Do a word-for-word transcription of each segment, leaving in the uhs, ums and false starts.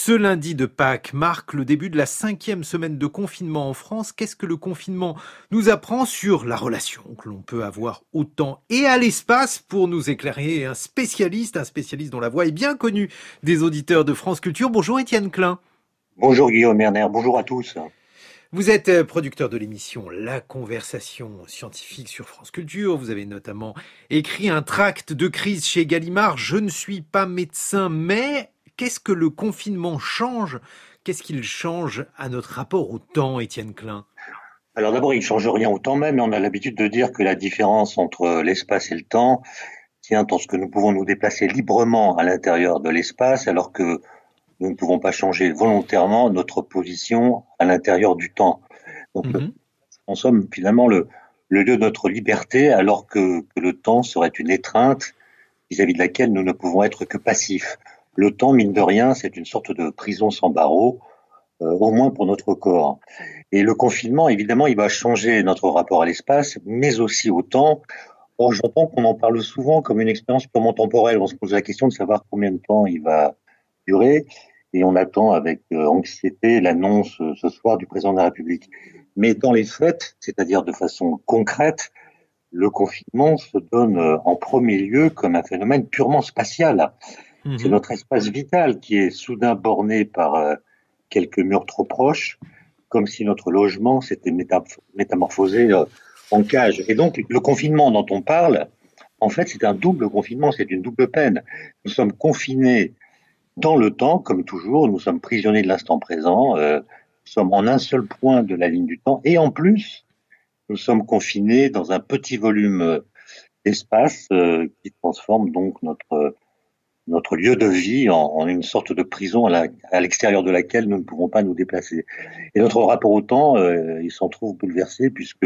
Ce lundi de Pâques marque le début de la cinquième semaine de confinement en France. Qu'est-ce que le confinement nous apprend sur la relation que l'on peut avoir au temps et à l'espace? Pour nous éclairer, un spécialiste, un spécialiste dont la voix est bien connue des auditeurs de France Culture. Bonjour Étienne Klein. Bonjour Guillaume Erner, bonjour à tous. Vous êtes producteur de l'émission La Conversation scientifique sur France Culture. Vous avez notamment écrit un tract de crise chez Gallimard. Je ne suis pas médecin, mais qu'est-ce que le confinement change? Qu'est-ce qu'il change à notre rapport au temps, Étienne Klein? Alors d'abord, il ne change rien au temps même, mais on a l'habitude de dire que la différence entre l'espace et le temps tient en ce que nous pouvons nous déplacer librement à l'intérieur de l'espace, alors que nous ne pouvons pas changer volontairement notre position à l'intérieur du temps. Donc, mmh. En somme, finalement, le, le lieu de notre liberté, alors que, que le temps serait une étreinte vis-à-vis de laquelle nous ne pouvons être que passifs. Le temps, mine de rien, c'est une sorte de prison sans barreaux, euh, au moins pour notre corps. Et le confinement, évidemment, il va changer notre rapport à l'espace, mais aussi au temps. Or, j'entends qu'on en parle souvent comme une expérience purement temporelle. On se pose la question de savoir combien de temps il va durer. Et on attend avec euh, anxiété l'annonce euh, ce soir du président de la République. Mais dans les faits, c'est-à-dire de façon concrète, le confinement se donne euh, en premier lieu comme un phénomène purement spatial. Mmh. C'est notre espace vital qui est soudain borné par euh, quelques murs trop proches, comme si notre logement s'était métam- métamorphosé euh, en cage. Et donc, le confinement dont on parle, en fait, c'est un double confinement, c'est une double peine. Nous sommes confinés dans le temps, comme toujours, nous sommes prisonniers de l'instant présent, euh, nous sommes en un seul point de la ligne du temps, et en plus, nous sommes confinés dans un petit volume d'espace euh, qui transforme donc notre notre lieu de vie en, en une sorte de prison à, la, à l'extérieur de laquelle nous ne pouvons pas nous déplacer. Et notre rapport au temps, euh, il s'en trouve bouleversé puisque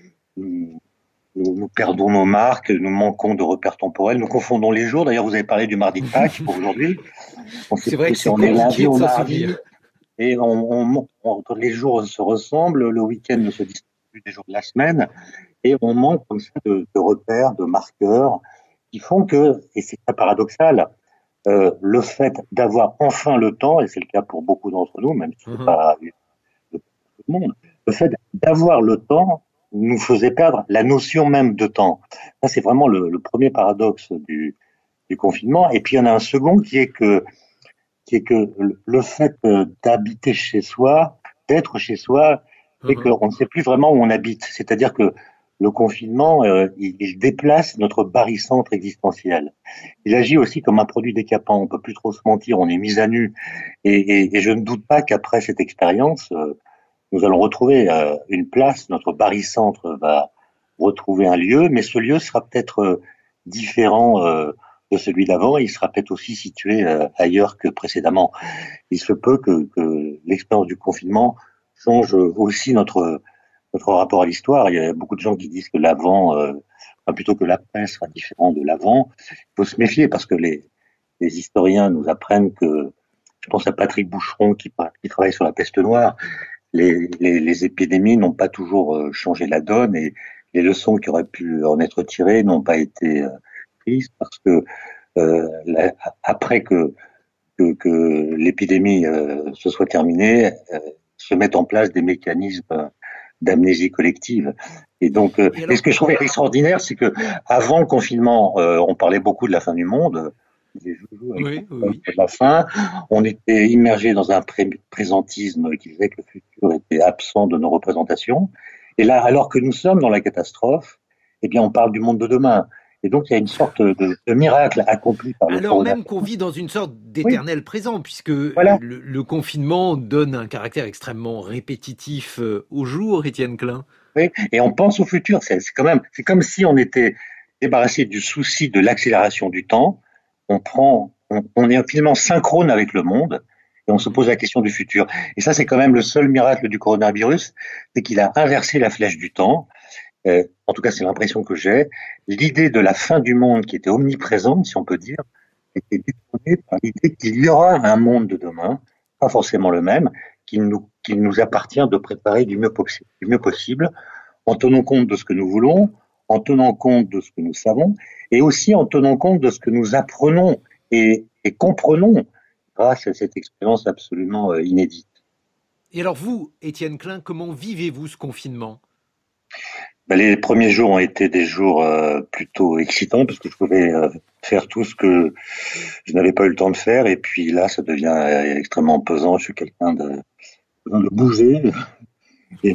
nous, Nous, nous perdons nos marques, nous manquons de repères temporels, nous confondons les jours. D'ailleurs, vous avez parlé du mardi de Pâques pour aujourd'hui. On sait c'est vrai que si c'est on est lundi ou mardi, et on, on, on, les jours se ressemblent, le week-end ne se distingue plus des jours de la semaine, et on manque comme ça de, de repères, de marqueurs, qui font que, et c'est très paradoxal, euh, le fait d'avoir enfin le temps, et c'est le cas pour beaucoup d'entre nous, même si c'est mm-hmm. pas de tout le monde, le fait d'avoir le temps nous faisait perdre la notion même de temps. Ça, c'est vraiment le, le premier paradoxe du, du confinement. Et puis, il y en a un second qui est que, qui est que le fait d'habiter chez soi, d'être chez soi, fait mmh. qu'on ne sait plus vraiment où on habite. C'est-à-dire que le confinement, euh, il, il déplace notre barycentre existentiel. Il agit aussi comme un produit décapant. On peut plus trop se mentir, on est mis à nu. Et, et, et je ne doute pas qu'après cette expérience, euh, nous allons retrouver euh, une place, notre barycentre va retrouver un lieu, mais ce lieu sera peut-être euh, différent euh, de celui d'avant, et il sera peut-être aussi situé euh, ailleurs que précédemment. Il se peut que, que l'expérience du confinement change aussi notre, notre rapport à l'histoire. Il y a beaucoup de gens qui disent que l'avant, euh, enfin, plutôt que l'après sera différent de l'avant. Il faut se méfier parce que les, les historiens nous apprennent que, je pense à Patrick Boucheron qui, qui travaille sur la peste noire, Les, les, les épidémies n'ont pas toujours euh, changé la donne et les leçons qui auraient pu en être tirées n'ont pas été euh, prises parce que euh, la, après que, que, que l'épidémie euh, se soit terminée, euh, se mettent en place des mécanismes d'amnésie collective. Et donc, euh, et, alors... et ce que je trouve extraordinaire, c'est que avant le confinement, euh, on parlait beaucoup de la fin du monde. Oui, oui. De la fin, on était immergé dans un pré- présentisme qui disait que le futur était absent de nos représentations. Et là, alors que nous sommes dans la catastrophe, eh bien, on parle du monde de demain. Et donc, il y a une sorte de, de miracle accompli par le Alors même qu'on vit dans une sorte d'éternel oui. présent, puisque voilà. le, le confinement donne un caractère extrêmement répétitif au jour, Étienne Klein. Oui, et on pense au futur. C'est, c'est quand même, c'est comme si on était débarrassé du souci de l'accélération du temps. On prend, on, on est finalement synchrone avec le monde et on se pose la question du futur. Et ça, c'est quand même le seul miracle du coronavirus, c'est qu'il a inversé la flèche du temps. Euh, en tout cas, c'est l'impression que j'ai. L'idée de la fin du monde qui était omniprésente, si on peut dire, était détournée par l'idée qu'il y aura un monde de demain, pas forcément le même, qu'il nous, qu'il nous appartient de préparer du mieux, possi- du mieux possible, en tenant compte de ce que nous voulons, en tenant compte de ce que nous savons, et aussi en tenant compte de ce que nous apprenons et, et comprenons grâce à cette expérience absolument euh, inédite. Et alors vous, Étienne Klein, comment vivez-vous ce confinement? Ben, les premiers jours ont été des jours euh, plutôt excitants parce que je pouvais euh, faire tout ce que je n'avais pas eu le temps de faire. Et puis là, ça devient euh, extrêmement pesant. Je suis quelqu'un de, de bouger et,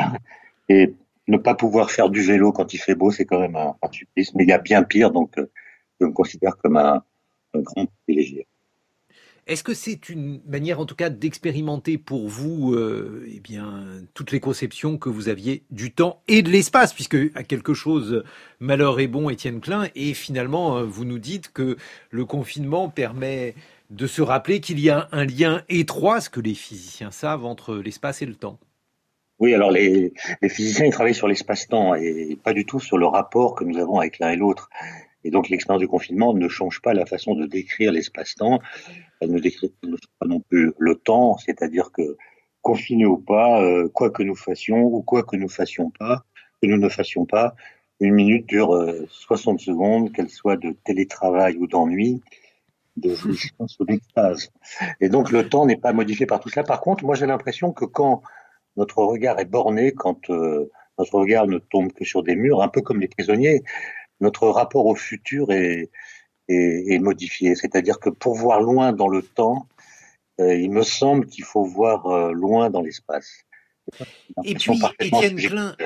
et ne pas pouvoir faire du vélo quand il fait beau, c'est quand même un, un supplice. Mais il y a bien pire, donc euh, je me considère comme un, un grand privilégié. Est-ce que c'est une manière, en tout cas, d'expérimenter pour vous, euh, eh bien, toutes les conceptions que vous aviez du temps et de l'espace, puisque à quelque chose, malheur est bon, Étienne Klein, et finalement, euh, vous nous dites que le confinement permet de se rappeler qu'il y a un lien étroit, ce que les physiciens savent, entre l'espace et le temps. Oui, alors les, les physiciens, ils travaillent sur l'espace-temps et pas du tout sur le rapport que nous avons avec l'un et l'autre. Et donc l'expérience du confinement ne change pas la façon de décrire l'espace-temps. Elle ne décrit pas non plus le temps, c'est-à-dire que confinés ou pas, euh, quoi que nous fassions ou quoi que nous fassions pas, que nous ne fassions pas, une minute dure euh, soixante secondes, qu'elle soit de télétravail ou d'ennui, de jouissance ou d'extase. Et donc le temps n'est pas modifié par tout cela. Par contre, moi j'ai l'impression que quand notre regard est borné, quand euh, notre regard ne tombe que sur des murs, un peu comme les prisonniers, notre rapport au futur est, est, est modifié. C'est-à-dire que pour voir loin dans le temps, euh, il me semble qu'il faut voir euh, loin dans l'espace. C'est une Et impression puis, parfaitement Étienne subjective. Klein,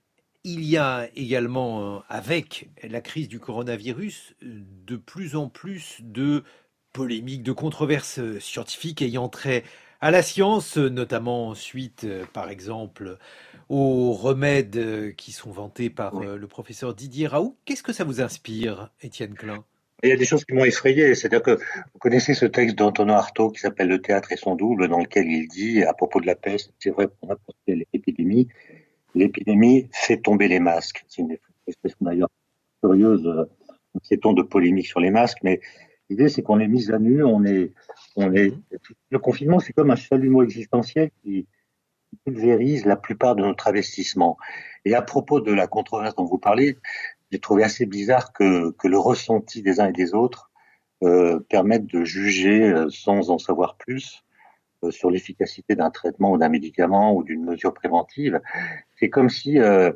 il y a également, euh, avec la crise du coronavirus, euh, de plus en plus de polémiques, de controverses euh, scientifiques ayant trait à la science, euh, notamment suite, euh, par exemple, aux remèdes euh, qui sont vantés par Oui. euh, le professeur Didier Raoult. Qu'est-ce que ça vous inspire, Étienne Klein? Il y a des choses qui m'ont effrayé. C'est-à-dire que vous connaissez ce texte d'Antonin Artaud qui s'appelle Le théâtre et son double, dans lequel il dit, à propos de la peste, c'est vrai pour n'importe quelle épidémie, l'épidémie fait tomber les masques. C'est une expression d'ailleurs curieuse, euh, inquiétante de polémique sur les masques, mais l'idée c'est qu'on est mis à nu, on est, on est. Mhm. Le confinement c'est comme un chalumeau existentiel qui pulvérise la plupart de notre investissement. Et à propos de la controverse dont vous parlez, j'ai trouvé assez bizarre que, que le ressenti des uns et des autres euh, permette de juger euh, sans en savoir plus euh, sur l'efficacité d'un traitement ou d'un médicament ou d'une mesure préventive. C'est comme si euh,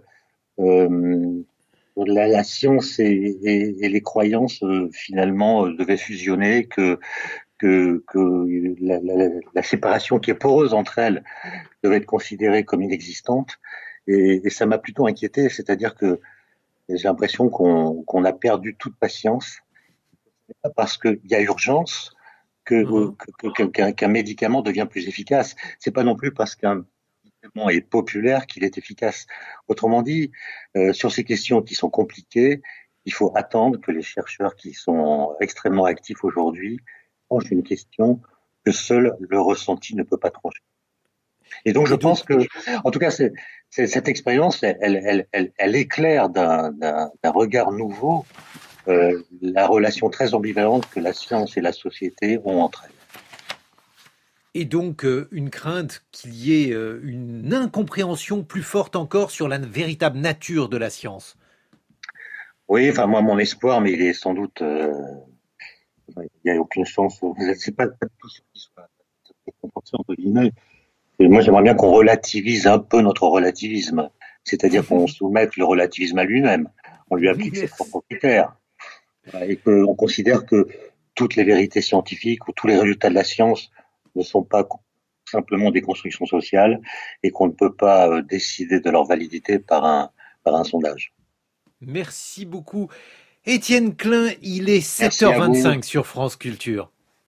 euh, la, la science et, et, et les croyances euh, finalement euh, devaient fusionner, que, que, que la, la, la séparation qui est poreuse entre elles devait être considérée comme inexistante. Et, et ça m'a plutôt inquiété, c'est-à-dire que j'ai l'impression qu'on qu'on a perdu toute patience, pas parce qu'il y a urgence que, Mhm. que, que- qu'un qu'un médicament devient plus efficace. C'est pas non plus parce qu'un médicament est populaire qu'il est efficace. Autrement dit, euh, sur ces questions qui sont compliquées, il faut attendre que les chercheurs qui sont extrêmement actifs aujourd'hui tranchent une question que seul le ressenti ne peut pas trancher. Et donc, je Et donc, pense que, en tout cas, c'est, c'est- cette expérience, elle, elle, elle, elle éclaire d'un, d'un, d'un regard nouveau euh, la relation très ambivalente que la science et la société ont entre elles. et donc euh, une crainte qu'il y ait euh, une incompréhension plus forte encore sur la véritable nature de la science. Oui, enfin, moi, mon espoir, mais il est sans doute, euh, il n'y a aucune chance, c'est pas, pas tout ce qui soit compensé, entre guillemets. Et moi, j'aimerais bien qu'on relativise un peu notre relativisme, c'est-à-dire qu'on soumette le relativisme à lui-même, on lui Oui, applique ses merci. propres critères, et qu'on considère que toutes les vérités scientifiques ou tous les résultats de la science ne sont pas simplement des constructions sociales et qu'on ne peut pas euh, décider de leur validité par un, par un sondage. Merci beaucoup. Étienne Klein, il est Merci à vous. sept heures vingt-cinq sur France Culture.